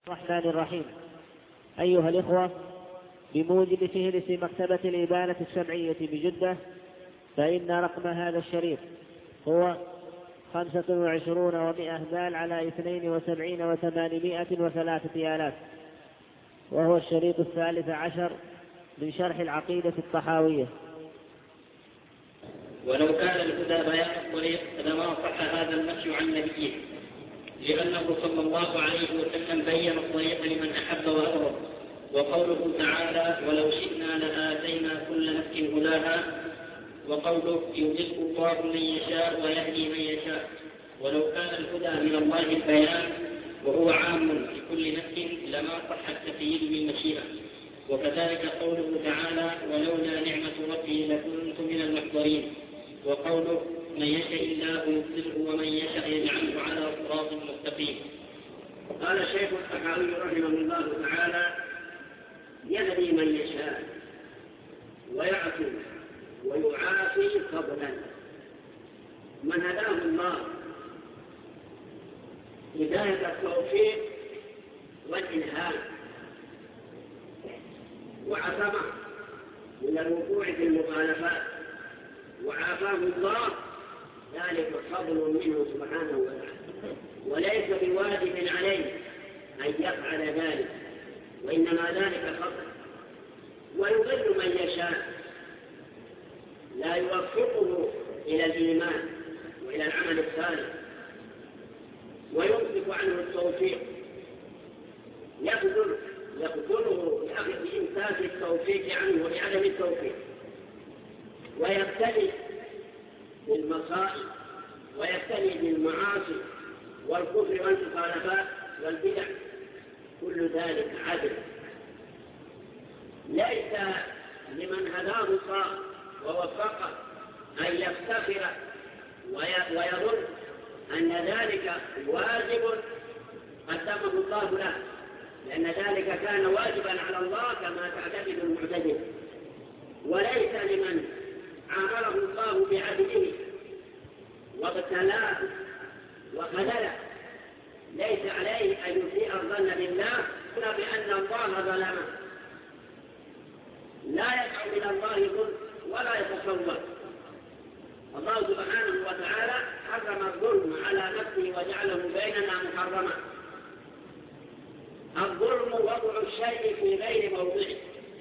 الرحمن الرحيم. أيها الإخوة، بموجب فهرس مكتبة الإبانة الشرعية بجدة، فإن رقم هذا الشريط هو 25 و100 على 72 و803 آلاف، وهو الشريط 13 من شرح العقيدة الطحاوية. ولو كان الهدى بيان الطريق لما صح هذا النفي عن نبيه، لأنه صلى الله عليه وسلم بين الطريق لمن أحب وأرض. وقوله تعالى: ولو شئنا لآتينا كل نفس هداها. وقوله: يضل الله من يشاء ويهدي من يشاء. ولو كان الهدى من الله البيان وهو عام لكل نفس لما صح التقييد بالمشيئة. وكذلك قوله تعالى: ولولا نعمة ربي لكنت من المحضرين. وقوله: من يشاء الله يضله ومن يشاء يجعله على صراط مستقيم. قال الشيخ الطحاوي رحمه الله تعالى: يهدي من يشاء ويعفو ويعافي فضلا. من هداه الله هداية التوفيق والإلهام وعصمه من الوقوع في المخالفات وعافاه الله، ذلك فضل منه سبحانه وتعالى، وليس بواجب عليه أن يفعل ذلك، وإنما ذلك فضل. ويضل من يشاء، لا يوفقه إلى الإيمان وإلى العمل الصالح، ويمسك عنه التوفيق، يقدره بإمساك التوفيق عنه ولعدم التوفيق، ويبتلي بالمصائب ويبتلي بالمعاصي والكفر والمخالفات والبدع. كل ذلك عدل. ليس لمن هداه الله ووفقه أن يفتخر ويظن أن ذلك واجب قدمه الله له، لأن ذلك كان واجبا على الله كما تعتقد المعتزلة. وليس لمن عامله الله بعدله وابتلاه وخذله، ليس عليه أن يسيء الظن بالله بأن الله ظلمه. لا يدعو إلى الله ظلم ولا يتصور. الله سبحانه وتعالى حرم الظلم على نفسه وجعله بيننا محرما. الظلم وضع الشيء في غير موضعه.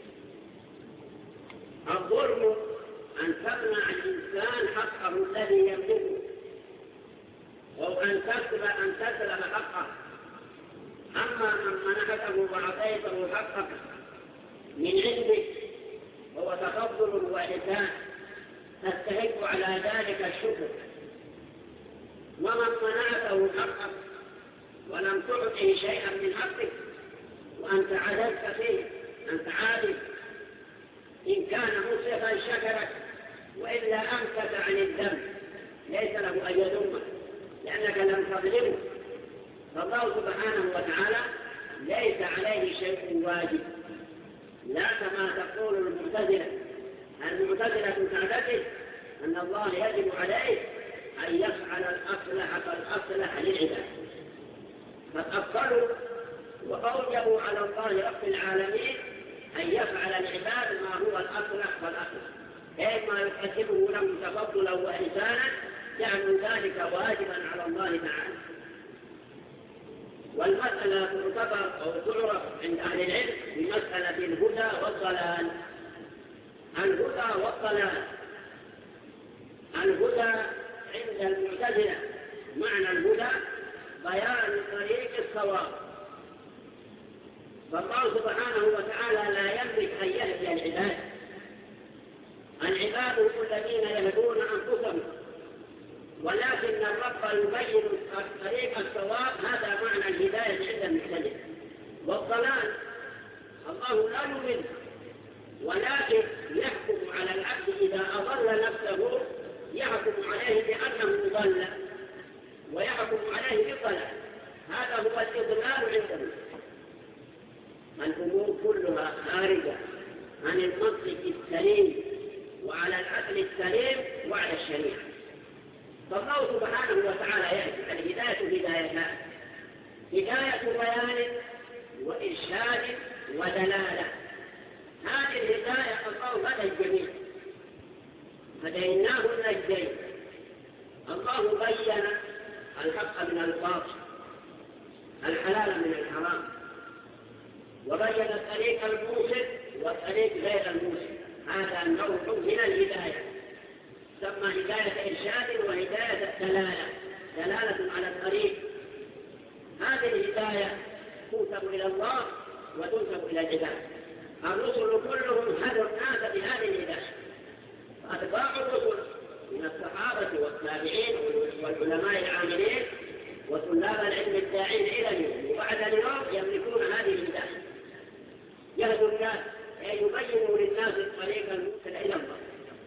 الظلم أن تمنع الإنسان حقه الذي يملكه، أو أن تسلب حقه. أما من منحته وأعطيته حقك من عندك هو تفضل وإحسان، تستحق على ذلك الشكر. ومن منعته حقك ولم تعطه شيئا من حقك وأنت عدلت فيه، أنت عادل، إن كان مسرفا شكرك، وإلا أمسك عن الذنب ليس له أن يذمك لأنك لم تظلمه. فالله سبحانه وتعالى ليس عليه شيء واجب، لا كما تقول المعتزلة. المعتزلة تعتقد أن الله يجب عليه أن يفعل الأصلح للعباد، فأفضلوا وأوجبوا على الله رب العالمين أن يفعل العباد ما هو الأصلح فالأصلح، أي ما يكتسبه لهم تفضلا وإحسانا، جعلوا ذلك واجبا على الله تعالى. والمسألة تعتبر أو تعرف عند أهل العلم بمسألة الهدى والضلال. الهدى والضلال. الهدى عند المعتزلة معنى الهدى بيان طريق الصواب، فالله سبحانه وتعالى لا يملك أن يهدي العباد. العباد هم الذين يهدون أنفسهم، ولكن الرب يبين طريق الصواب. هذا معنى الهداية عند المعتزلة. والضلال الله لا يضل، ولكن يحكم على العبد إذا أضل نفسه، يحكم عليه بأنه ضل ويحكم عليه بالضلال. هذا هو الإضلال عنده. الأمور كلها خارجة عن المنطق السليم وعلى العقل السليم وعلى الشريعة. فالله سبحانه وتعالى يهدي. الهداية هدايتان: هداية بيان إرشاد ودلالة. هذه الهداية الله هدى الجميع، هديناه النجدين. الله بين الحق من الباطل، الحلال من الحرام، وبين الطريق الموصل والطريق غير الموصل. هذا نوع من الهداية، تسمى هداية إرشاد وهداية دلالة، دلالة على الطريق. هذه الهداية تنسب إلى الله وتنسب إلى العباد. الرسل كلهم هدوا الناس بهذه الهداية، أتباع الرسل من الصحابة والتابعين والعلماء العاملين وطلاب العلم الداعين إلى اليوم وبعد اليوم يملكون هذه الهداية، يهدوا الناس أي يبينوا للناس الطريق الموصل إلى الله.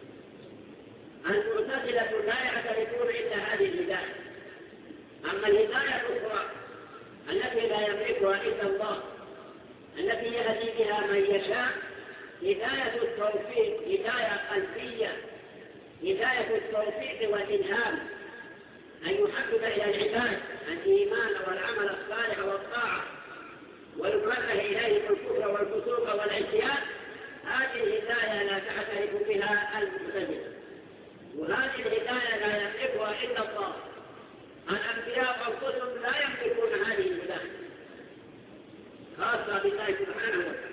المعتزلة لا يعترفون إلا هذه الهداية. أما الهداية الأخرى التي لا يملكها إلا الله، التي يهدي بها من يشاء، هداية التوفيق، هداية قلبية، هداية التوفيق والإلهام، أن يحبب إلى العباد الإيمان والعمل الصالح والطاعة ويكره إليه الكفر والفسوق والعصيان. هذه الهداية لا تعترف بها المعتزلة، وهذه الهداية لا يملكها إلا الله. الأنبياء أنفسهم لا يملكون هذه الهداية، خاصة بالله سبحانه وتعالى.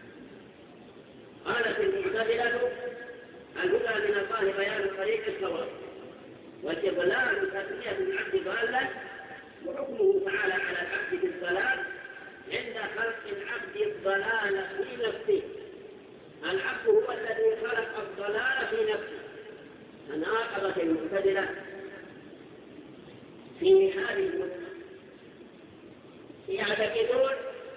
قالت المعتزلة الهدى من الله بيان طريق الصواب، والإضلال تسمية العبد ضالا، وحكمه تعالى على العبد بالضلال عند خلق العبد الضلال في نفسه. العبد هو الذي خلق الضلال في نفسه. تناقضت المعتزلة في هذه النقطة، يعتقدون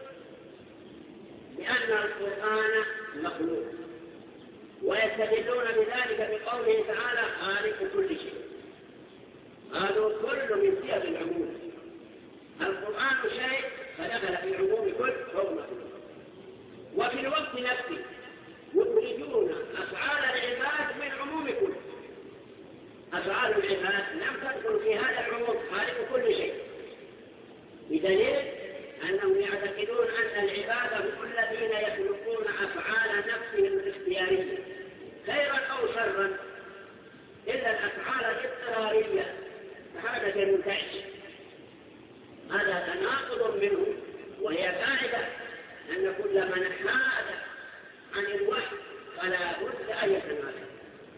بأن القرآن مخلوق، ويستدلون بذلك بقوله تعالى خالق كل شيء. قالوا كل من صيغ العموم، القرآن شيء فدخل في عموم كل فهو مخلوق. وفي الوقت نفسه يخرجون أفعال العباد من عموم كل. أفعال العباد لم تدخل في هذا العموم، خالق كل شيء، بدليل أنهم يعتقدون أن العباد هم الذين يخلقون أفعال نفسهم الاختيارية خيرا أو شرا، إلا الأفعال الاضطرارية كحركة المنتعش. هذا تناقض منه، وهي قاعدة أن كل من حاد عن الوحي فلا بد أن يتناقض.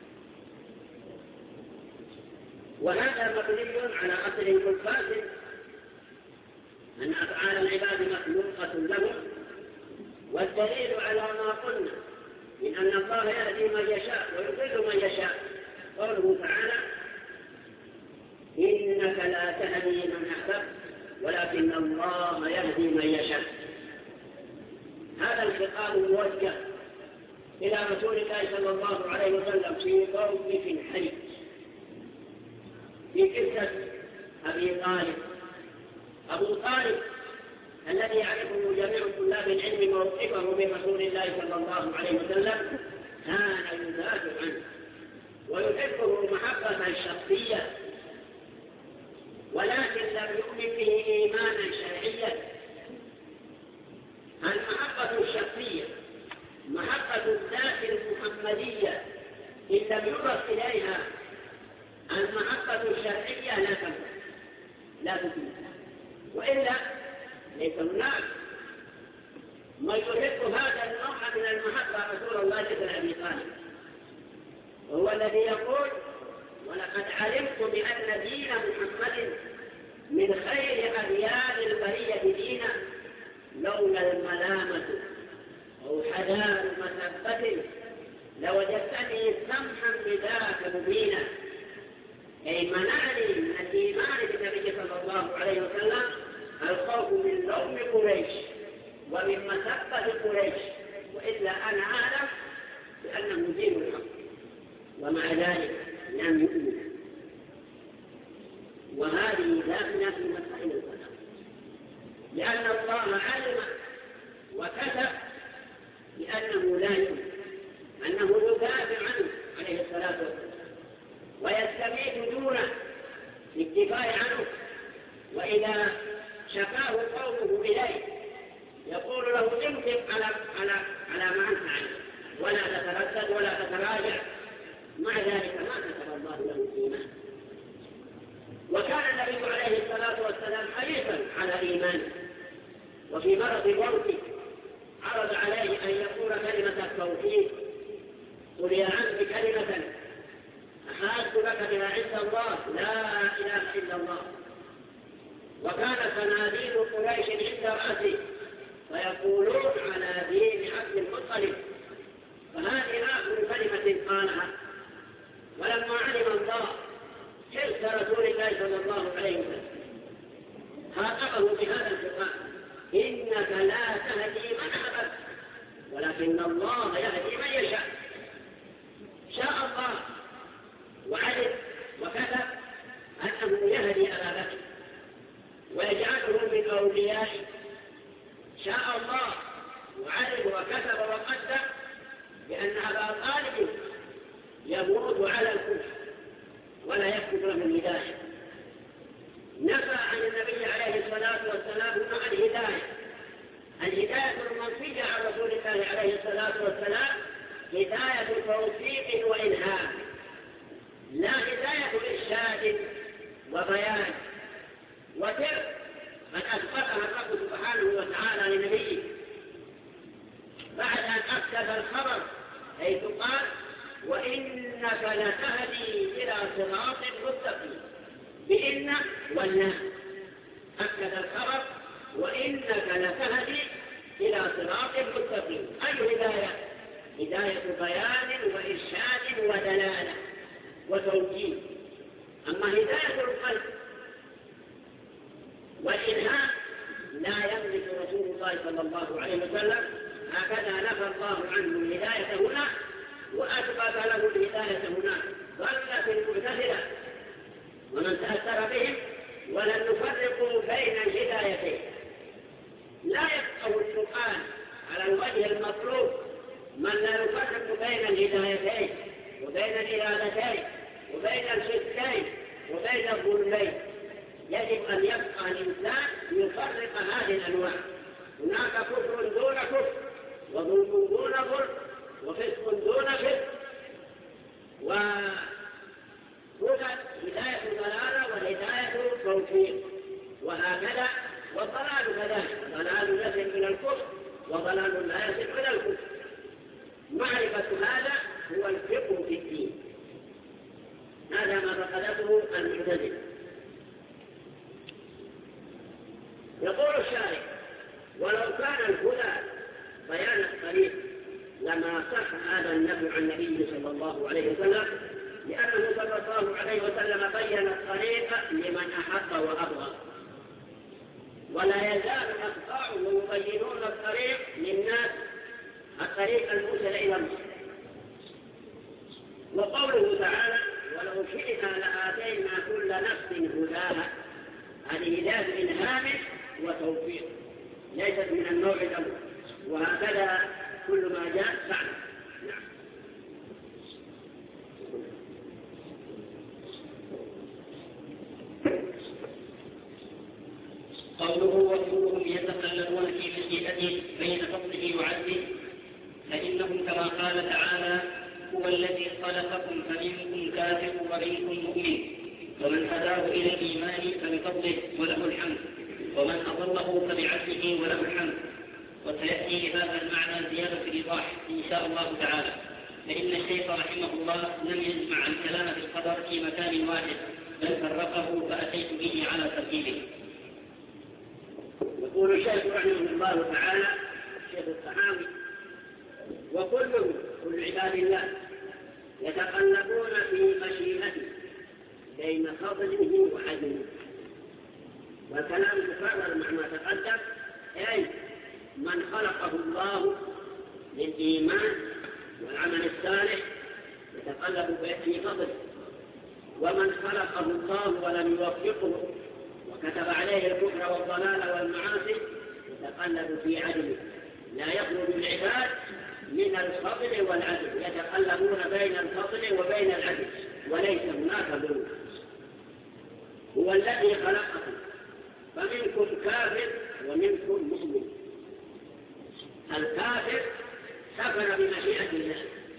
وهذا مبني على أصل الفاسد أن أفعال العباد مخلوقة لهم، والدليل على ما قلنا من أن الله يهدي من يشاء ويضل من يشاء قوله تعالى إنك لا تهدي من أحببت ولكن الله يهدي من يشاء. هذا الخطاب موجه إلى رسول الله صلى الله عليه وسلم في موقف حرج في قصة أبي طالب. أبو طالب الذي يعرفه جميع طلاب العلم موقفه من رسول الله صلى الله عليه وسلم كان يدافع عنه ويحبه محبة شخصية، ولكن لم يؤمن به إيمانا شرعيا. المحبة الشخصية محبة الذات المحمدية إن لم يضف إليها المحبة الشرعية لا تكون، وإلا ليس هناك ما يحب هذا النوع من المحبة رسول الله بن أبي طالب، وهو الذي يقول ولقد علمت بأن دين محمد من خير أديان البرية دينا لولا الملامة أو حذار مسبة لوجدتني سمحا بذاك مبينا. أي منعني من الإيمان بالنبي صلى الله عليه وسلم الخوف من لوم قريش ومن مسبة قريش، وإلا أنا أعلم بأنه دين الحق، ومع ذلك لم يؤمن. وهذه داخلة في مسائل القدر، لأن الله علم وكتب بأنه لا يؤمن، أنه يدافع عنه عليه الصلاة والسلام ويستميت دونه للدفاع عنه، وإذا شكاه قومه إليه يقول له تثبت على ما أنت عليه، ولا تتردد ولا تتراجع. مع ذلك ما كتب الله له الإيمان. وكان النبي عليه الصلاة والسلام حريصا على إيمانه، وفي مرض موته عرض عليه أن يقول كلمة التوحيد: قل يا عبد كلمة أحاج لك بها عند الله لا إله إلا الله. وكان صناديد قريش عند رأسه فيقولون على دين عبد المطلب، فهذه آخر كلمة قالها. ولما علم الله حرص رسول الله صلى الله عليه وسلم خاطبه بهذا الخطاب: إنك لا تهدي من أحببت ولكن الله يهدي من يشاء. شاء الله وعلم وكتب أنه يهدي أبا بكر ويجعله من أوليائه. شاء الله وعلم وكتب وقدر بأن أبا طالب يموت على الكفر ولا يكتب له الهداية. نفى عن النبي عليه الصلاة والسلام مع الهداية المنفية عن رسول الله عليه الصلاة والسلام هداية توفيق وإلهام، لا هداية إرشاد وبيان وترك من أثبتها الرب سبحانه وتعالى لنبيه بعد أن أكتب الخبر، حيث قال: وإنك لتهدي إلى صراط مستقيم. بإن والله أكد الخبر: وإنك لتهدي إلى صراط مستقيم. أي هداية؟ هداية بيان وإرشاد ودلالة وتوجيه. أما هداية القلب والإلهام لا يملك رسول الله صلى الله عليه وسلم. هكذا نفى الله عنه الهداية هنا وأثبت له الهداية هناك. ظل في المعتزلة ومن تأثر بهم ولن نفرق بين الهدايتين. لا يفقه القرآن على الوجه المطلوب من لا يفرق بين الهدايتين وبين الإرادتين وبين الشركين وبين الظلمين. يجب أن يبقى الإنسان يفرق هذه الأنواع. هناك كفر دون كفر، وظلم دون ظلم، وفسق دون فسق، وهدى هداية ضلالة والهداية توفيق، وهكذا. والضلال كذلك، ضلال يصل إلى الكفر وضلال لا يصل إلى الكفر. معرفة هذا هو الفقه في الدين. هذا ما فقدته المعتزلة. يقول الشارع: ولو كان الهدى بيان الطريق لما صح هذا النبي عن النبي صلى الله عليه وسلم، لأنه صلى الله عليه وسلم بين الطريق لمن أحب وأبغض، ولا يزال أتباعه يبينون الطريق للناس، الطريق الموصل إلى الله. وقوله تعالى: ولو شئنا لآتينا كل نفس هداها، هذه هداية إلهام وتوفيق، ليست من النوع الأول. وهكذا كل ما جاء فعل. نعم. قوله: وكلهم يتخلفون في مشيئته بين فضله وعدله، فإنهم كما قال تعالى: هو الذي خلقكم فمنكم كافر ومنكم مؤمن، ومن هداه إلى الإيمان فبفضله وله الحمد، ومن أضله فبعدله وله الحمد. وسيأتي هذا المعنى زيادة الإيضاح إن شاء الله تعالى، فإن الشيخ رحمه الله لم يجمع الكلام في القدر في مكان واحد، بل فرقه فأتيت به على ترتيبه. يقول الشيخ رحمه الله تعالى الشيخ الطحاوي: وكلهم كل عباد الله يتقلبون في مشيئته بين فضله وعدله. والكلام تكرر مع ما تقدم، أي من خلقه الله للإيمان والعمل الصالح يتقلب في فضله، ومن خلقه الله ولم يوفقه وكتب عليه الكفر والضلال والمعاصي يتقلب في عدله. لا يخرج العباد من الفضل والعدل، يتقلبون بين الفضل وبين العدل، وليس هناك ظلم. هو الذي خلقكم فمنكم كافر ومنكم مؤمن. الكافر كفر بمشيئة الله.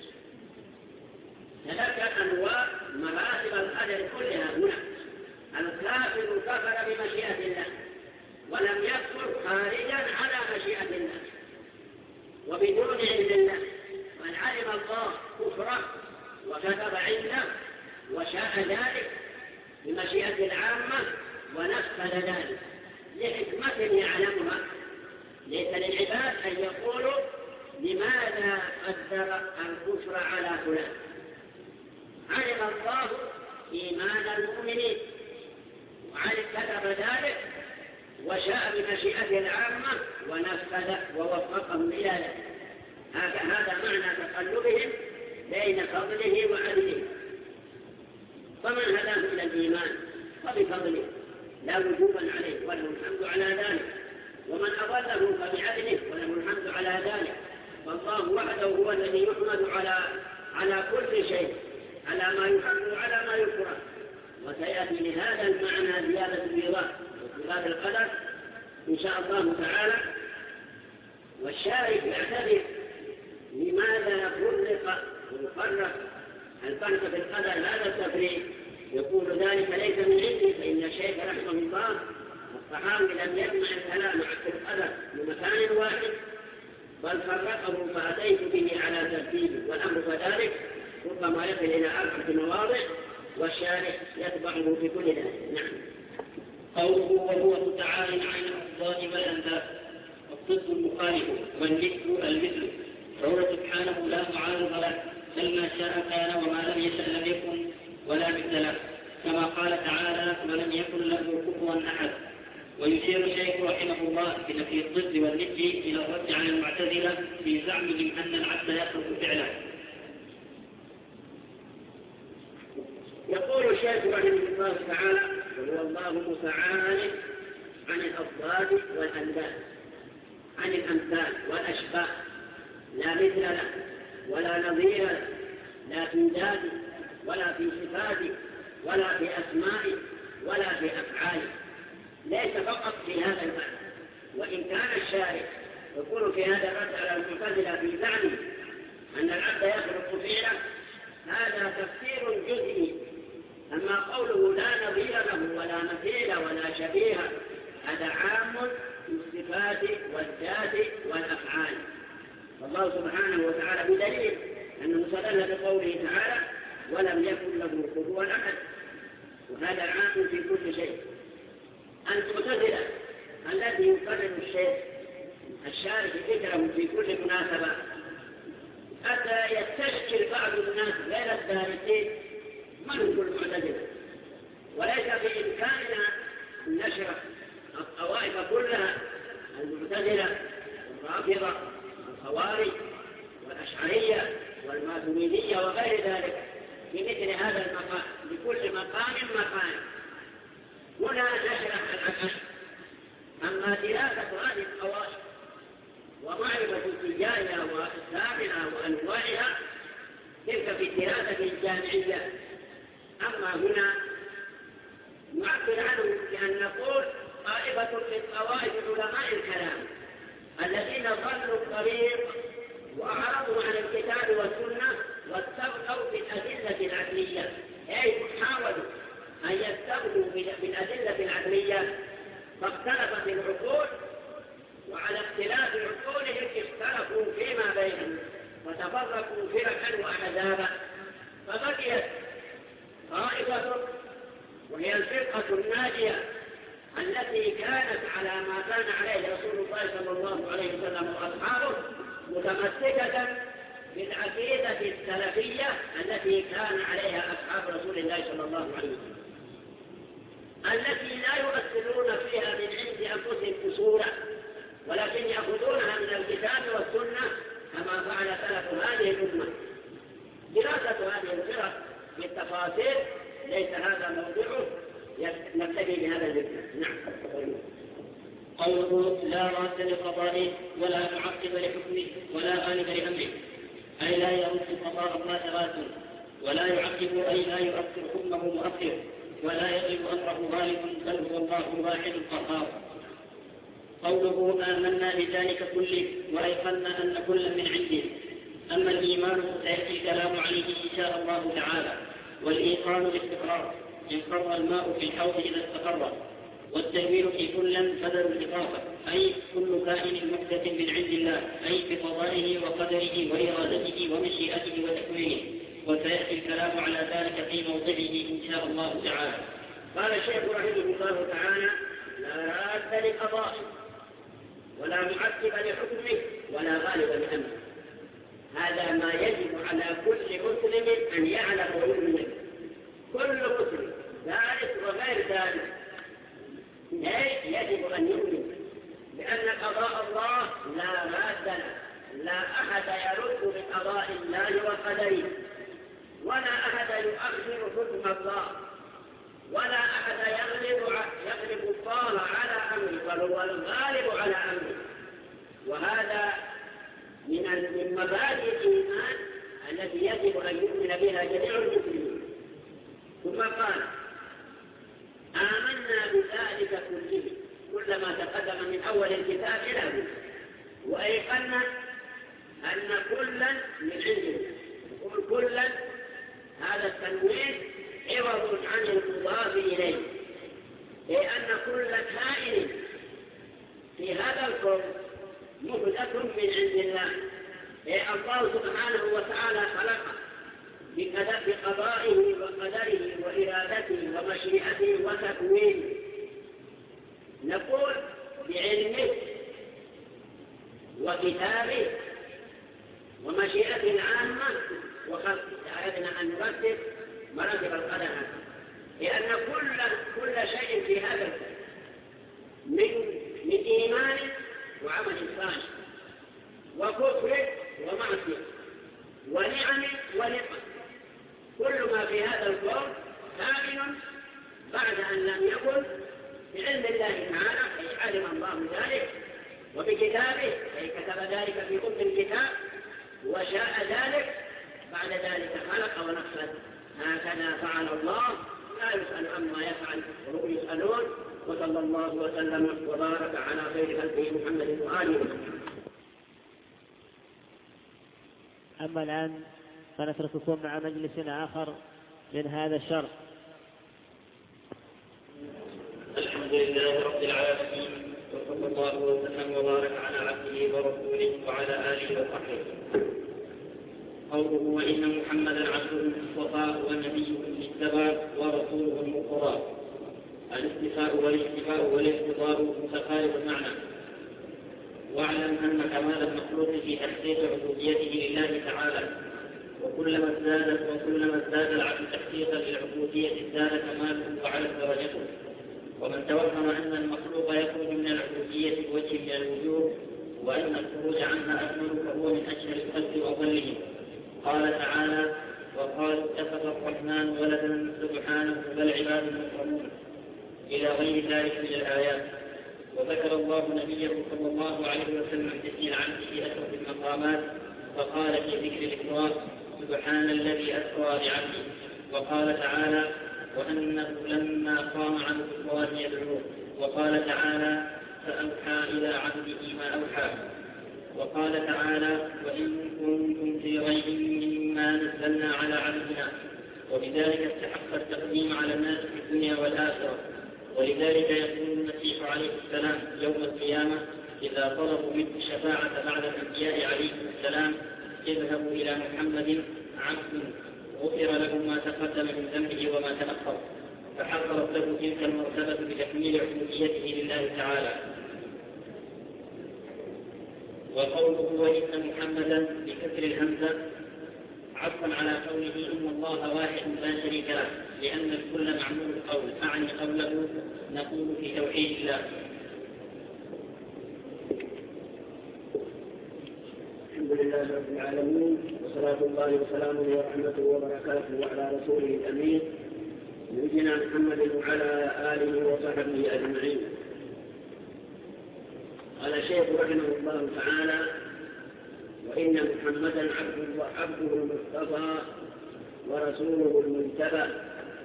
تذكر أنواع مراتب القدر كلها هنا. الكافر كفر بمشيئة الله ولم يكفر خارجا على مشيئة الله وبدون علم الله، من علم الله كفره وكتب عنده وشاء ذلك بمشيئة العامة ونفذ ذلك لحكمة يعلمها. ليس للعباد أن يقولوا لماذا قدر الكفر على فلان. علم الله إيمان المؤمنين كتب ذلك وشاء بمشيئته العامة ونفذ ووفقهم إلى ذلك. هذا معنى تقلبهم بين فضله وعدله. فمن هداه إلى الإيمان فبفضله لا وجوبا عليه وله الحمد على ذلك، ومن أضله فبعدله وله الحمد على ذلك. فالله وحده هو الذي يحمد على كل شيء، على ما يحب وعلى ما يكره. وسيأتي لهذا المعنى زيادة الإيضاح وصفات القدر إن شاء الله تعالى. والشارح يعتبر لماذا فرق ويفرق الفرق في القدر هذا التفريق. يقول ذلك ليس من عندي، فإن الشيخ رحمه الله الصحابي لم يجمع الكلام في القدر بمكان واحد بل فرقه فأتيت به على ترتيبه، والأمر كذلك ربما يصل إلى 4 مواضع والشارح يتبعه في كل ذلك. نعم. قوله وهو متعال عن الأفضال والأنداد الضد المخالف والمثل المثل، فهو سبحانه لا معارض له، بل ما شاء كان وما لم يشأ لم يكن ولا مثل له، كما قال تعالى ولم يكن له كفوا أحد. ويشير الشيخ رحمه الله في نفي الضد والند إلى الرد على المعتزلة في زعمهم أن العبد يخلق فعله. يقول الشيخ رحمه الله تعالى وهو الله متعال عن الأضداد والأنداد، عن الأمثال والأشباه، لا مثل له ولا نظير له، لا في ذاته ولا في صفاته ولا في أسمائه ولا في أفعاله. ليس فقط في هذا المعنى، وإن كان الشارع يقول في هذا الرد على المعتزلة في زعمه أن العبد يخلق فعله، هذا تفسير جزئي. أما قوله لا نظير له ولا مثيل ولا شبيه هذا عام في الصفات والذات والأفعال. والله سبحانه وتعالى بدليل أنه استدل بقوله تعالى ولم يكن له كفوا أحد، وهذا عام في كل شيء. المعتزلة الذي يقرر الشيء الشارع ذكره في كل مناسبة حتى يستشكل بعض الناس غير الدارسين من هم المعتزلة، وليس بإمكاننا أن نشرح الطوائف كلها، المعتزلة والرافضة والخوارج والأشعرية والماتريدية وغير ذلك في مثل هذا المقام، لكل مقام مقام. هنا نشرح الأكل. أما دراسة هذه الطوائف ومعرفة اتجاهها وأسبابها وأنواعها تلك في الدراسة الجامعية. أما هنا نعبر عنه بأن نقول طائفة من طوائف علماء الكلام الذين ضلوا الطريق وأعرضوا عن الكتاب والسنة واستغنوا بالأدلة العقلية، أي حاولوا أن يستغنوا بالأدلة العقلية، فاختلفت العقول، وعلى اختلاف عقولهم اختلفوا فيما بينهم وتفرقوا فرقا وأحزابا، فبقيت طائفة وهي الفرقة الناجية التي كانت على ما كان عليه رسول الله صلى الله عليه وسلم وأصحابه، متمسكة بالعقيدة السلفية التي كان عليها أصحاب رسول الله صلى الله عليه وسلم، التي لا يؤثرون فيها من عند أنفسهم أصولا، ولكن يأخذونها من الكتاب والسنة كما فعل سلف هذه الأمة. دراسة هذه الفرق بالتفاصيل ليس هذا موضوعه، نبتدي بهذا الذكر. نعم. قوله لا راد لقضائه ولا معقب لحكمه ولا غالب لأمره، أي لا يرد قضاء الله راد، ولا يعقب أي لا يؤثر حكمه مؤثر، ولا يغلب أمره غالب، بل هو الله الواحد القهار. قوله آمنا بذلك كله وأيقنا أن كل من عنده. أما الإيمان فسيأتي الكلام عليه إن شاء الله تعالى. والإيقان الاستقرار، إن قر الماء في الحوض إذا استقر. والتأويل في كلا بدل الإضافة، أي كل كائن محدث من عند الله، أي بقضائه وقدره وإرادته ومشيئته وتكوينه. وسيأتي الكلام على ذلك في موضعه إن شاء الله تعالى. قال الشيخ رحمه الله تعالى: لا راد لقضائه ولا معقب لحكمه ولا غالب لأمره. هذا ما يجب على كل مسلم أن يعلم ويؤمن به. كل مسلم ذلك وغير ذلك يجب أن يؤمن بأن قضاء الله لا راد له، لا أحد يرد بقضاء الله وقدره، ولا أحد يؤخر حكم الله، ولا أحد يغلب الله على أمره، بل هو الغالب على أمره. وهذا من مبادئ الإيمان التي يجب أن يؤمن بها جميع المسلمين. ثم قال: آمنا بذلك كله، كل ما تقدم من أول الكتاب إلى آخره. وأيقنا أن كلا من عنده. يقول كلا، هذا التنوين عوض عن المضاف إليه، لأن كل كائن في هذا الكون محدث من عند الله. الله سبحانه وتعالى خلقه بقضائه وقدره وإرادته ومشيئته وتكوينه. نقول بعلمه وكتابه ومشيئته العامة وخلقه. أردنا أن نرتب مراتب القدر، لأن كل شيء في هذا من إيمان وعمل صالح وكفر ومعصية ونعم ونقم، كل ما في هذا الكون كامل بعد أن لم يكن بعلم الله تعالى، أي علم الله ذلك، وبكتابه أي كتب ذلك في أم الكتاب، وشاء ذلك بعد ذلك خلق ونفذ. هكذا فعل الله، لا يسأل عما يفعل وهم يسألون. وصلى الله وسلم وبارك على خير خلقه محمد وآله. أما الآن فنترككم مع مجلس آخر من هذا الشرح. الحمد لله رب العالمين، وصلى الله وسلم وبارك على عبده ورسوله وعلى آله وصحبه. قوله: وإن محمدا عبده المصطفى ونبيه المجتبى ورسوله المرتضى. الاستفاء والاكتفاء والاقتضاء متقارب المعنى. واعلم أن كمال المخلوق في تحقيق عبوديته لله تعالى، وكلما ازداد العبد تحقيقا للعبودية ازداد كماله وعلت درجته. ومن توهم أن المخلوق يخرج من العبودية بوجه من الوجوه وأن الخروج عنها أكمل فهو من أشهر الخلق وأضلهم. قال تعالى: وقالوا اتخذ الرحمن ولدا سبحانه بل عباد مكرمون، إلى غير ذلك من الآيات. وذكر الله نبيه صلى الله عليه وسلم تسجيل عنه في أشرف المقامات، فقال في ذكر الإسراء: سبحان الذي أسرى بعبده. وقال تعالى: وأنه لما قام عنه الشيطان يدعوه. وقال تعالى: فأوحى إلى عبده ما أوحى. وقال تعالى: وإن كنتم في ريب مما نزلنا على عبدنا. وبذلك استحق التقديم على الناس في الدنيا والآخرة. ولذلك يقول المسيح عليه السلام يوم القيامة إذا طلبوا منه الشفاعة بعد الأنبياء عليه السلام: اذهبوا إلى محمد عبد غفر له ما تقدم من ذنبه وما تأخر. فحصلت له تلك المرتبة بتكميل عبوديته لله تعالى. وقوله: وإن محمدا بكسر الهمزة عطفا على قوله إن الله واحد لا شريك له، لأن الكل معمول القول، أعني قوله نقول في توحيد الله. الحمد لله رب العالمين، وصلاة الله وسلامه ورحمته وبركاته على رسوله الأمين نبينا محمد وعلى آله وصحبه أجمعين. قال الشيخ رحمه الله تعالى: وإن محمدا عبده المصطفى ورسوله المجتبى.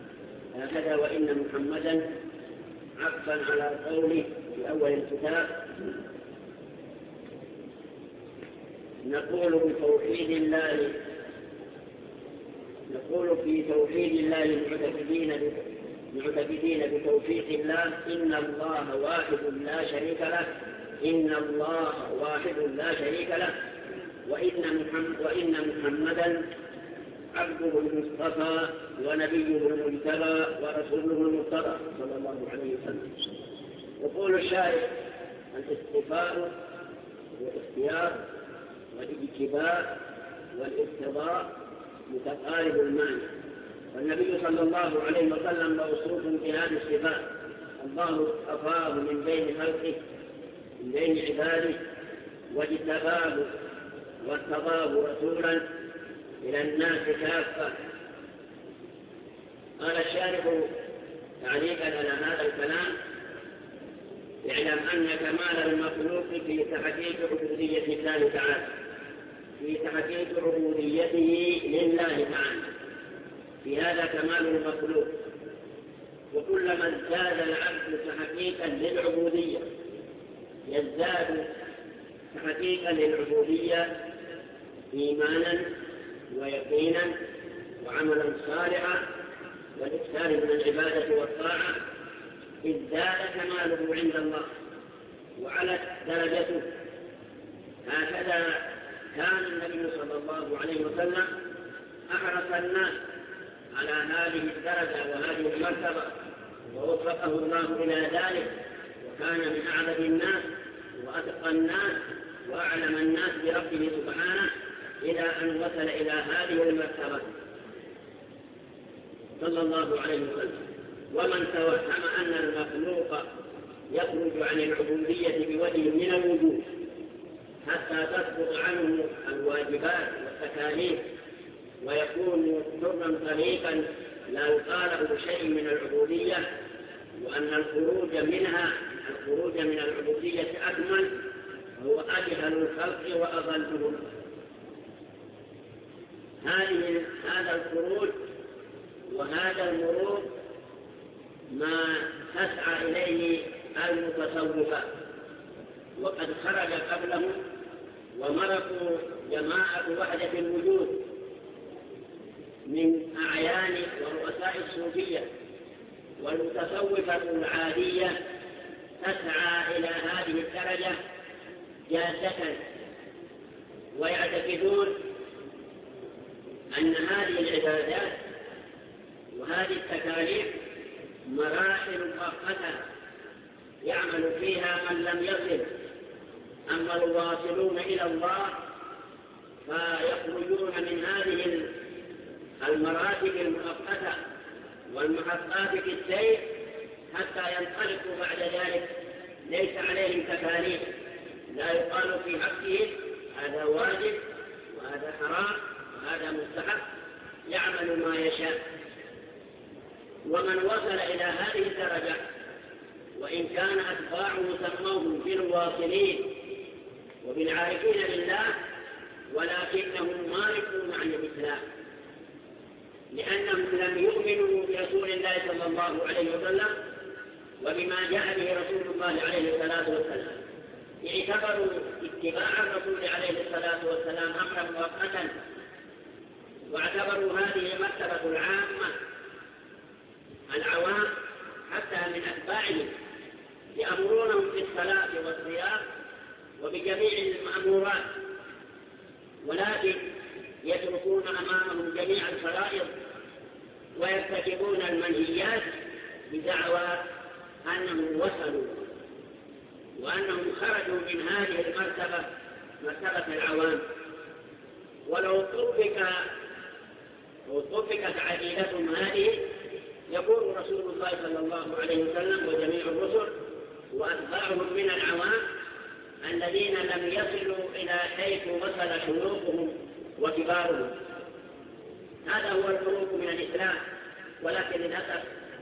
هكذا وإن محمدا عطفا على قوله في أول الكتاب نقول في توحيد الله المعتقدين بتوفيق الله إن الله واحد لا شريك له، إن الله واحد لا شريك له، وإن محمدا عبده المصطفى ونبيه المجتبى ورسوله المرتضى صلى الله عليه وسلم. يقول الشارع: الاصطفاء والاختيار والاجتباء والاقتضاء متقارب المعنى، والنبي صلى الله عليه وسلم موصوف بهذه الصفات. الله اصطفاه من بين خلقه من بين عباده واجتباه وارتضاه رسولا إلى الناس كافة. قال الشارح تعليقا على هذا الكلام: اعلم أن كمال المخلوق في تحقيق عبودية الله تعالى، في تحقيق عبوديته لله تعالى، في هذا كمال المخلوق. وكلما ازداد العبد تحقيقا للعبودية يزداد تحقيقا للعبودية إيمانا ويقينا وعملا صالحا والإكثار من العبادة والطاعة، ازداد كماله عند الله وعلت درجته. هكذا كان النبي صلى الله عليه وسلم أحرص الناس على هذه الدرجة وهذه المرتبة، ووفقه الله إلى ذلك، وكان من أعبد الناس وأتقى الناس وأعلم الناس بربه سبحانه إلى أن وصل إلى هذه المرتبة صلى الله عليه وسلم. ومن توهم أن المخلوق يخرج عن العبودية بوجه من الوجود حتى تسقط عنه الواجبات والتكاليف ويكون حرا طريقا لا يطالب شيء من العبودية، وأن الخروج من العبودية أكمل، هو أجهل الخلق وأضلهم. هذا الخروج وهذا المرور ما تسعى إليه المتصوفة، وقد خرج قبلهم ومرقوا جماعة وحدة الوجود من أعيان ورؤساء الصوفية، والمتصوفة العادية تسعى إلى هذه الدرجة جادة، ويعتقدون أن هذه العبادات وهذه التكاليف مراحل مؤقتة يعمل فيها من لم يصل. أما الواصلون إلى الله فيخرجون من هذه المراتب المؤقتة والمحطات في السير حتى ينطلقوا بعد ذلك ليس عليهم تكاليف، لا يقال في حقهم هذا واجب وهذا حرام وهذا مستحب، يعمل ما يشاء. ومن وصل إلى هذه الدرجة وإن كان أتباعه سموهم بالواصلين وبالعارفين بالله، ولكنهم مارقون عن الإسلام، لأنهم لم يؤمنوا برسول الله صلى الله عليه وسلم وبما جاء به رسول الله عليه الصلاة والسلام، اعتبروا اتباع الرسول عليه الصلاة والسلام أمرا مؤقتا، واعتبروا هذه المرتبة العامة العوام حتى من أتباعهم يأمرونهم بالصلاة والصيام وبجميع المأمورات، ولكن يتركون أمامهم جميع الفرائض ويرتكبون المنهيات بدعوى أنهم وصلوا وأنهم خرجوا من هذه المرتبة، مرتبة العوام. ولو طبقت عقيدتهم هذه يقول رسول الله صلى الله عليه وسلم وجميع الرسل وأتباعهم من العوام الذين لم يصلوا إلى حيث وصل شيوخهم وكبارهم. هذا هو الخروج من الإسلام. ولكن للأسف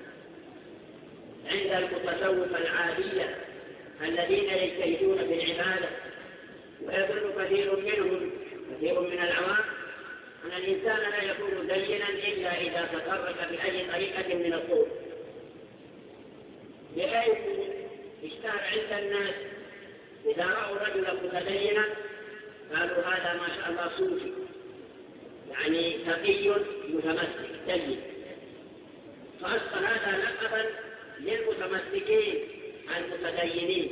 عند المتصوفة العادية الذين يجتهدون في العبادة ويظن كثير من العوام أن الإنسان لا يكون دينا إلا إذا تطرق بأي طريقة من الطرق، بحيث اشتهر عند الناس إذا رأوا رجلا متدينا قالوا هذا ما شاء الله صوفي، يعني تقي متمسك جيد، فأصبح هذا لقبا للمتمسكين المتدينين،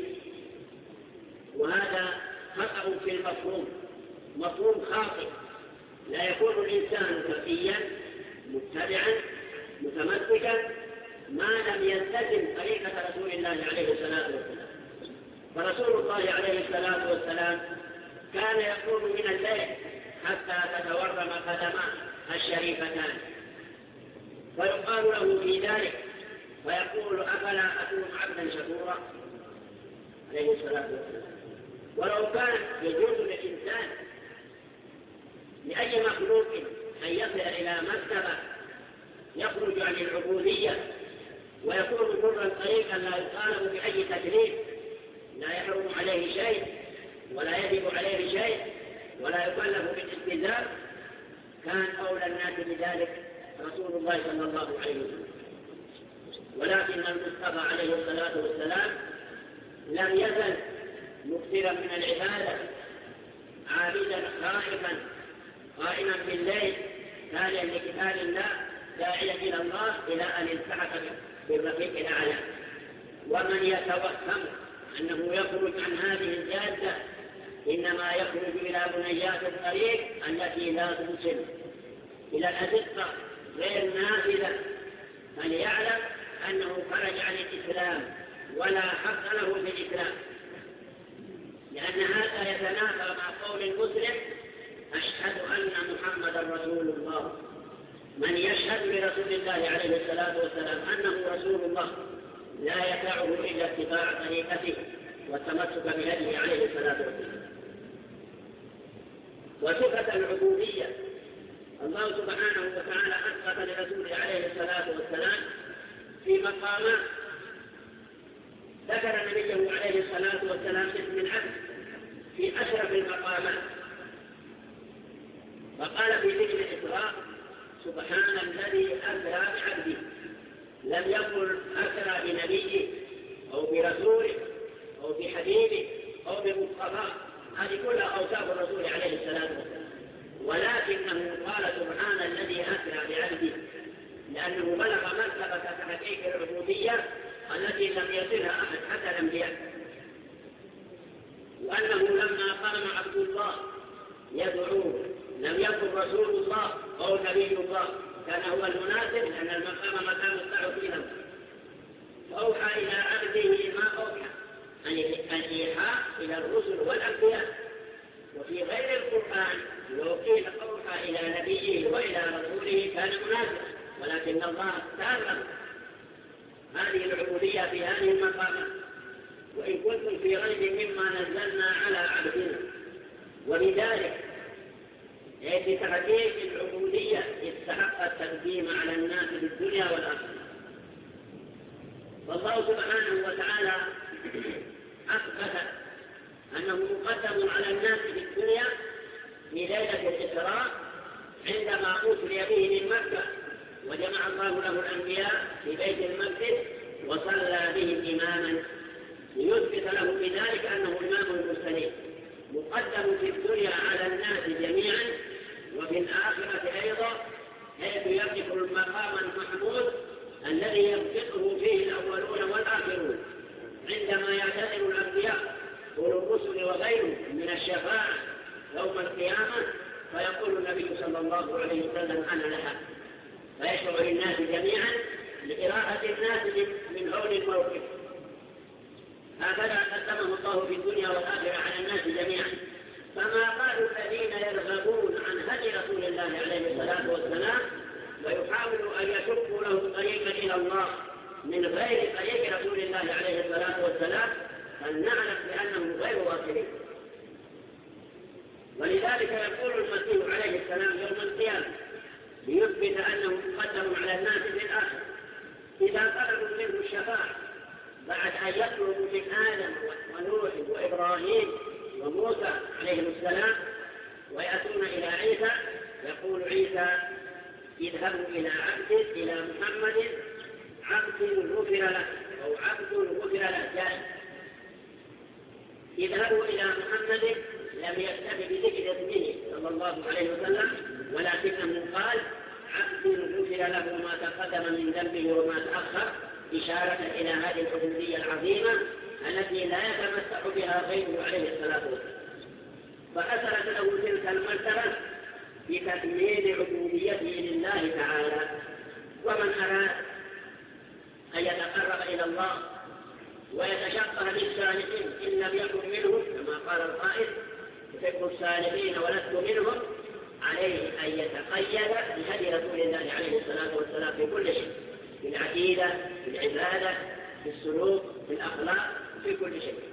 وهذا خطأ في المفهوم، مفهوم خاطئ. لا يكون الإنسان تقيا متبعا متمسكا ما لم يلتزم طريقة رسول الله عليه الصلاة والسلام. فرسول الله عليه الصلاة والسلام كان يقوم من الليل حتى تتورم قدماه الشريفتان، فيقال له في ذلك فيقول أفلا أكون عبدا شكورا عليه الصلاة والسلام. ولو كان يجوز للإنسان لأي مخلوق أن يصل إلى مرتبة يخرج عن العبودية ويكون حرا طريقا لا يطالب بأي تكليف، لا يحرم عليه شيء ولا يجب عليه شيء ولا يكلف بالالتزام، كان أولى الناس بذلك رسول الله صلى الله عليه وسلم. ولكن المصطفى عليه الصلاة والسلام لم يزل مكثرا من العبادة، عابدا خائفا قائما بالليل تاليا لكتاب الله داعيا إلى الله إلى أن التحق بالرفيق الأعلى. ومن يتوهم أنه يخرج عن هذه الجادة إنما يخرج إلى بنيات الطريق التي لا توصل إلى الأزقة غير نافذة، فليعلم أنه خرج عن الإسلام ولا حق له في الإسلام، لأن هذا يتنافى مع قول المسلم أشهد أن محمدا رسول الله. من يشهد لرسول الله عليه الصلاة والسلام أنه رسول الله لا يدعه إلا اتباع طريقته والتمسك بهديه عليه الصلاة والسلام. وصفة العبودية الله سبحانه وتعالى أثبت لرسوله عليه الصلاة والسلام في مقامات. ذكر نبيه عليه الصلاة والسلام اسم العبد في أشرف المقامات، فقال في ذكر الإسراء سبحان الذي أسرى بعبده، لم يقل أسرى بنبيه أو برسوله أو بحبيبه أو بمصطفاه، هذه كلها أوصاف الرسول عليه الصلاة والسلام، ولكنه قال سبحان الذي أسرى بعبده لأنه بلغ مرتبة تحقيق العبودية التي لم يصلها أحد حتى الأنبياء، وأنه لما قام عبد الله يدعوه لم يكن رسول الله أو نبي الله، كان هو المناسب لأن المقام مكان التعظيم، فأوحى إلى عبده ما أوحى أن إيحاء إلى الرسل والأنبياء. وفي غير القرآن لو قيل أوحى إلى نبيه وإلى رسوله كان مناسب، ولكن الله تعلم هذه العبودية في هذه المقامات. وإن كنتم في ريب مما نزلنا على عبدنا، ولذلك بتحقيق العبودية استحق التقديم على الناس في الدنيا والآخرة. والله سبحانه وتعالى أثبت أنه مقدم على الناس في الدنيا في ليلة الإسراء عندما أسري به من مكة وجمع الله له الأنبياء في بيت المقدس وصلى بهم إماما ليثبت له بذلك أنه إمام المرسلين، مقدم في الدنيا على الناس جميعا وفي الآخرة أيضا، حيث يقف المقام المحمود الذي ينطقه فيه الأولون والآخرون عندما يعتذر الأنبياء أولو الرسل وغيرهم من الشفاعة يوم القيامة، فيقول النبي صلى الله عليه وسلم أنا لها، فيشرع للناس جميعا لقراءة الناس من هول الموقف. هكذا قدمه الله في الدنيا والآخرة على الناس جميعا. فما قال الذين يرغبون عن هدي رسول الله عليه الصلاة والسلام ويحاولوا أن يشقوا له طريقا إلى الله من غير طريق رسول الله عليه الصلاة والسلام، فلنعلم بأنهم غير واصلين. ولذلك يقول المسيح عليه السلام يوم القيامة ليثبت أنه مقدم على الناس في الآخرة إذا طلبوا منه الشفاعة بعد أن يطلبوا من آدم ونوح وإبراهيم وموسى عليهم السلام ويأتون إلى عيسى، يقول عيسى اذهبوا إلى محمد عبد غفر له أو عبد غفر له جائز. اذهبوا إلى محمد لم يكتب بذكر اسمه صلى الله عليه وسلم، ولكنه قال عبد غفر له ما تقدم من ذنبه وما تأخر، إشارة إلى هذه العبودية العظيمة التي لا يتمسح بها غيره عليه الصلاة والسلام. فحصلت له تلك المرتبة بتكميل عبوديته لله تعالى. ومن أراد أن يتقرب إلى الله ويتشقى بالصالحين إن لم يكن منهم كما قال القائل تحب الصالحين ولست منهم، عليه أن يتقيد بهدي رسول الله عليه الصلاة والسلام في كل شيء، في العقيدة، في العبادة، في السلوك، في الأخلاق، في كل شيء.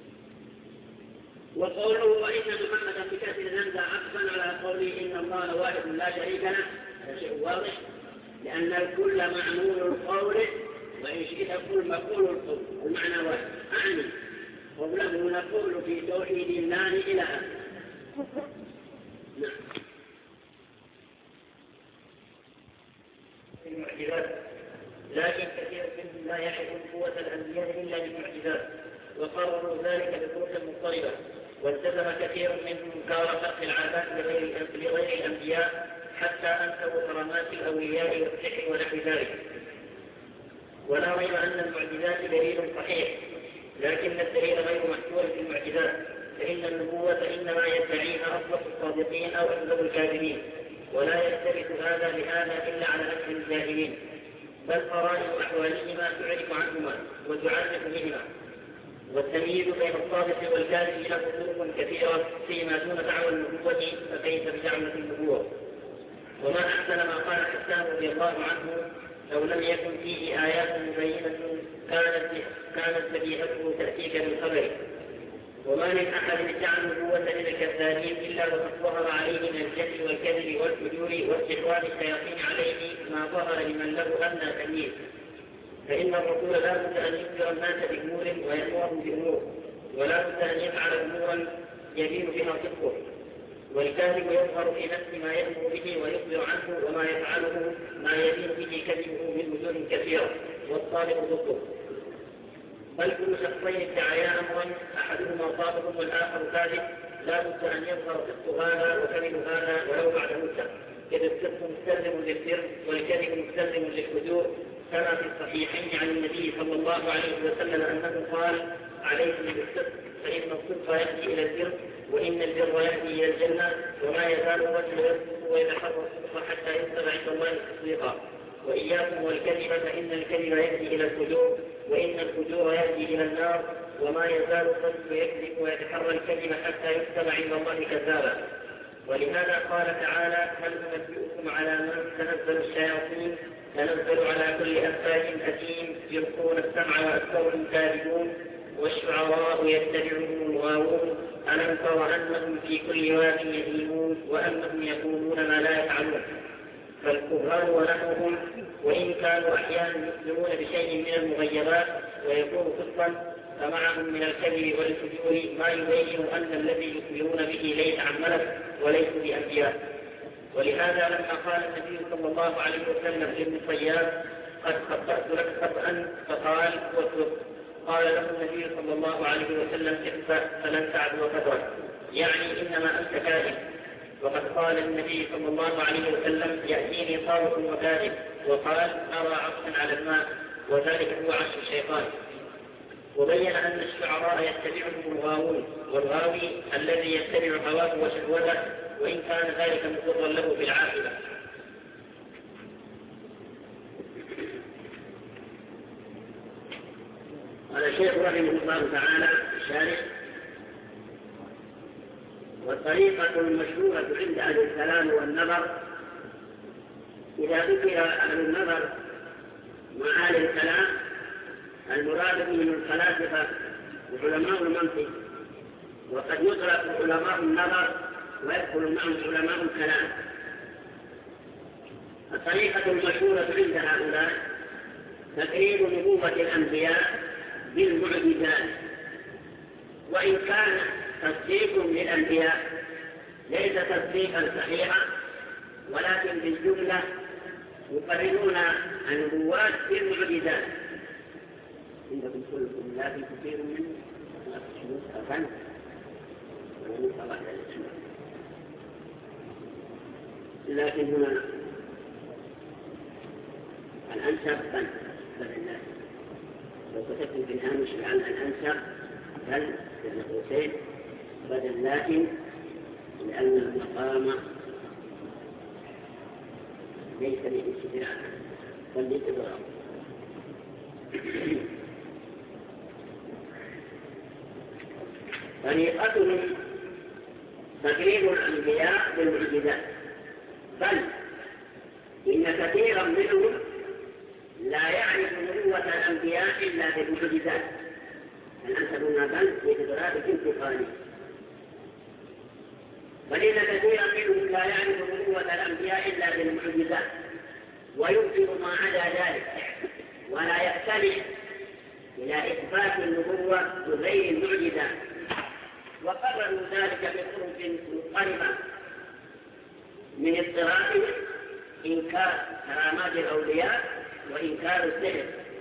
وقوله وإن محمدا بكسر الهمزة عطفا على قوله إن الله واحد لا شريك له، هذا شيء واضح، لأن الكل معمول القول، وإن شئت قل مقول القول، المعنى واحد. أعني قوله نقول في توحيد الله إلى المعجزات، لكن كثير منهم لا يعرفون قوة الأنبياء إلا بالمعجزات، وقرروا ذلك بطرق مضطربة، والتزم كثير منهم كار خلق العادات لغير الأنبياء حتى أنكروا كرامات الأولياء والسحر ونحو ذلك. ولا ريب أن المعجزات دليل صحيح، لكن الدليل غير محصور في المعجزات، فإن النبوة إنما يدعيها أصدق الصادقين أو أكذب الكاذبين، ولا يختلف هذا بهذا إلا على أكثر الجاهلين، بل قرائن أحوالهما تعرف عنهما وتعرف بهما. والتمييز بين الصادق والكاذب له طرق كثيرة فيما دون دعوى النبوة، فكيف بدعوة النبوة؟ وما أحسن ما قال حسان رضي الله عنه لو لم يكن فيه آيات مبينة كانت بديهته تأتيك بالخبر. وما من أحد ادعى النبوة من الكذابين إلا وقد ظهر عليه من الجهل والكذب والفجور واستحواذ الشياطين عليه ما ظهر لمن له أدنى تمييز. فإن الرسول لا بد أن يخبر الناس بأمور ويأمرهم بأمور، ولا بد أن يفعل أمورا يبين بها صدقه. والكاذب يظهر في نفس ما يأمر به ويخبر عنه، وما يفعله ما يبين به كذبه من وجوه كثيرة، والصادق ضده. بل كل شخصين ادعيا أمرا أحدهما صادق والآخر كاذب لا بد أن يظهر صدق هذا وكذب هذا ولو بعد مدة، إذ الصدق مستلزم للسر والكذب مستلزم للفجور، كما في الصحيحين عن النبي صلى الله عليه وسلم أنه قال عليكم بالصدق فإن الصدق يأتي إلى البر، وإن البر يأتي إلى الجنة، وما يزال الرجل يصدق ويتحرى الصدق حتى يكتب عند الله تصديقا. وإياكم والكذب فإن الكذب يأتي إلى الفجور، وإن الفجور يأتي إلى النار، وما يزال الرجل يكذب ويتحرى الكذب حتى يكتب عند الله كذابا. ولهذا قال تعالى هل ننبئكم على من تنزل الشياطين تنزل على كل أفاك أثيم يلقون السمع وأكثرهم كاذبون والشعراء يتبعهم الغاوون ألم تر أنهم في كل واد يهيمون وأنهم يقولون ما لا يفعلون. فالكفار ونحوهم وإن كانوا أحيانا يسلمون بشيء من المغيبات ويكون كفرا، فمعهم من الكذب والفجور ما يبين أن الذي يخبرون به ليس عن ملك وليس بأنبياء. ولهذا لما قال النبي صلى الله عليه وسلم لابن صياد قد خطأت لك خطأ فقال واترك، قال له النبي صلى الله عليه وسلم اخفأ فلن تعد وكثرت، يعني إنما أنت كاذب. وقد قال النبي صلى الله عليه وسلم يأتيني صادق وكاذب، وقال أرى عصا على الماء، وذلك هو عصر الشيطان. وبين أن الشعراء يتبعهم الغاوون، والغاوي الذي يتبع هواه وشهوته وإن كان ذلك مضرا له بالعاقبة. قال الشيخ رحمه الله تعالى الشارح والطريقة المشهورة عند أهل الكلام والنظر إذا ذكر أهل النظر مع أهل الكلام المراد بهم الفلاسفة وعلماء المنطق، وقد يطلق علماء النظر ويدخل معهم علماء الكلام. الطريقة المشهورة عند هؤلاء تقرير نبوة الأنبياء بالمعجزات، وإن كان تصديق للأنبياء ليس تصديقا صحيحا، ولكن بالجملة يقررون النبوات بالمعجزات. عندكم كلكم لا في كثير منه لكن هنا الأنسب بل الناس لو كتبت في الهامش عن الأنسب بل بالنقوسين بدل لكن لأن المقام ليس للاستدراك بل للإضرار. طريقتهم تقريب الأنبياء بالمعجزات، بل إن كثيرا منهم لا يعرف نبوة الأنبياء إلا بالمعجزات. الأنسب بل لإضرار انتقالي، بل إن كثيرا منهم لا يعرف نبوة الأنبياء إلا بالمعجزات وينكر ما عدا ذلك ولا يختلف إلى إثبات النبوة بغير المعجزات، وقرروا ذلك بطرق مضطربة من اضطرابهم إنكار كرامات الأولياء وإنكار السحر،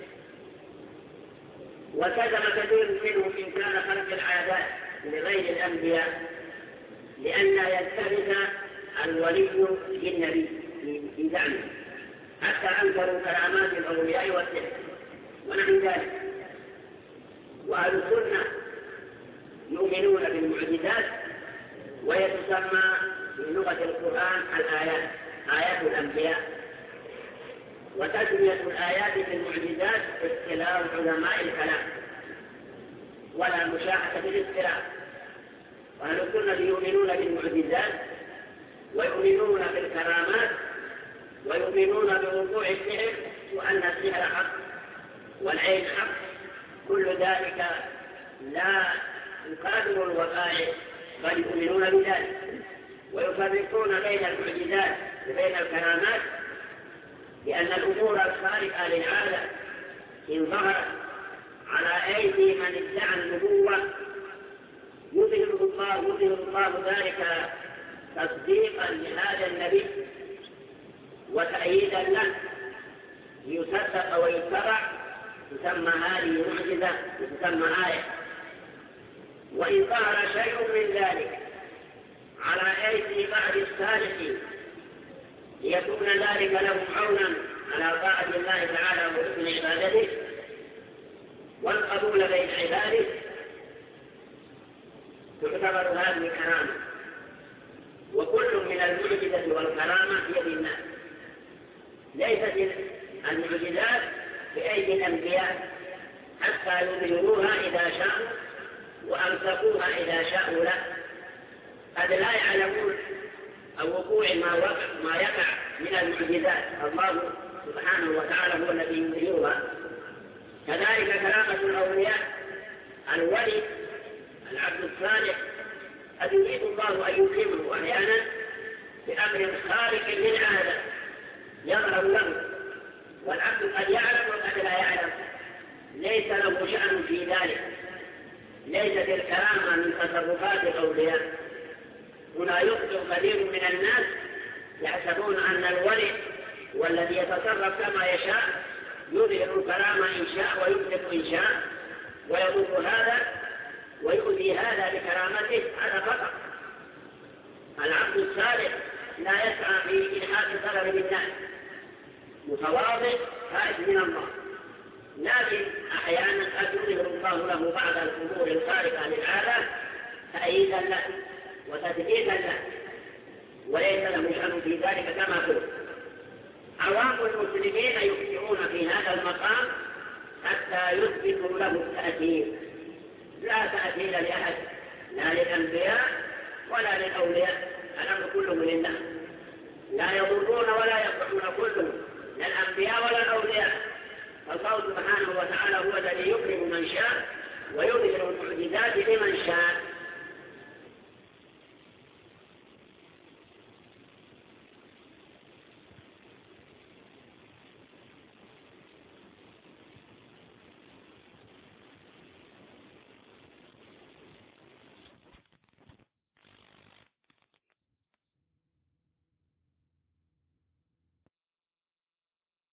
وكذب كثير منهم إنكار خلق العادات لغير الأنبياء لئلا يلتبس الولي بالنبي في زعمه، حتى أنكروا كرامات الأولياء والسحر ونحو ذلك. وأهل السنة يؤمنون بالمعجزات، ويتسمى في لغة القرآن الآيات آيات الأنبياء، وتسمية الآيات بالمعجزات اختلاف علماء الكلام ولا مشاحة بالاختلاف. وأهل السنة يؤمنون بالمعجزات ويؤمنون بالكرامات ويؤمنون بوقوع السحر وأن السحر حق والعين حق، كل ذلك لا يقادر الوقائع بل يؤمنون بذلك، ويفرقون بين المعجزات وبين الكرامات، لأن الأمور الخارقة للعادة إن ظهرت على أيدي من ادعى النبوة يظهر الله ذلك تصديقا لهذا النبي وتأييدا له ليصدق ويتبع، تسمى هذه معجزة وتسمى آية. وإن ظهر شيء من ذلك على أيدي بعض الصالحين ليكون ذلك لهم عونا على طاعة الله تعالى وحسن عبادته والقبول بين عباده، تعتبر هذه كرامة. وكل من المعجزة والكرامة بيد الناس، ليست المعجزات بأيدي الأنبياء حتى يظهروها إذا شاءوا وأمسكوها إذا شاءوا لا، قد لا يعلمون أو وقوع ما يقع من المعجزات، الله سبحانه وتعالى هو الذي يظهرها. كذلك كرامة الأولياء، الولي العبد الصالح قد يريد الله أن يكرمه أحيانا بأمر خارق للعادة يظهر له، والعبد قد يعلم وقد لا يعلم، ليس له شأن في ذلك، ليست الكرامة من تصرفات الأولياء. هنا يخطئ كثير من الناس يحسبون أن الولي والذي يتصرف كما يشاء يظهر الكرامة إن شاء ويطلق إن شاء ويضر هذا ويؤذي هذا بكرامته، هذا خطأ. العبد الصالح لا يسعى في إلحاق الضرر بالناس، متواضع خائف من الله، لكن أحيانا قد يظهر الله له بعض الأمور الخارقة للعادة تأييدا له وتثبيتا له، وليس له شأن في ذلك كما قلت. عوام المسلمين يخطئون في هذا المقام حتى يثبتوا له التأثير، لا تأثير لأحد، لا للأنبياء ولا للأولياء، الأمر كله لله، لا يضرون ولا ينفعون كلهم، لا الأنبياء ولا الأولياء. فالله سبحانه وتعالى هو الذي يكرم من شاء ويظهر المعجزات لمن شاء.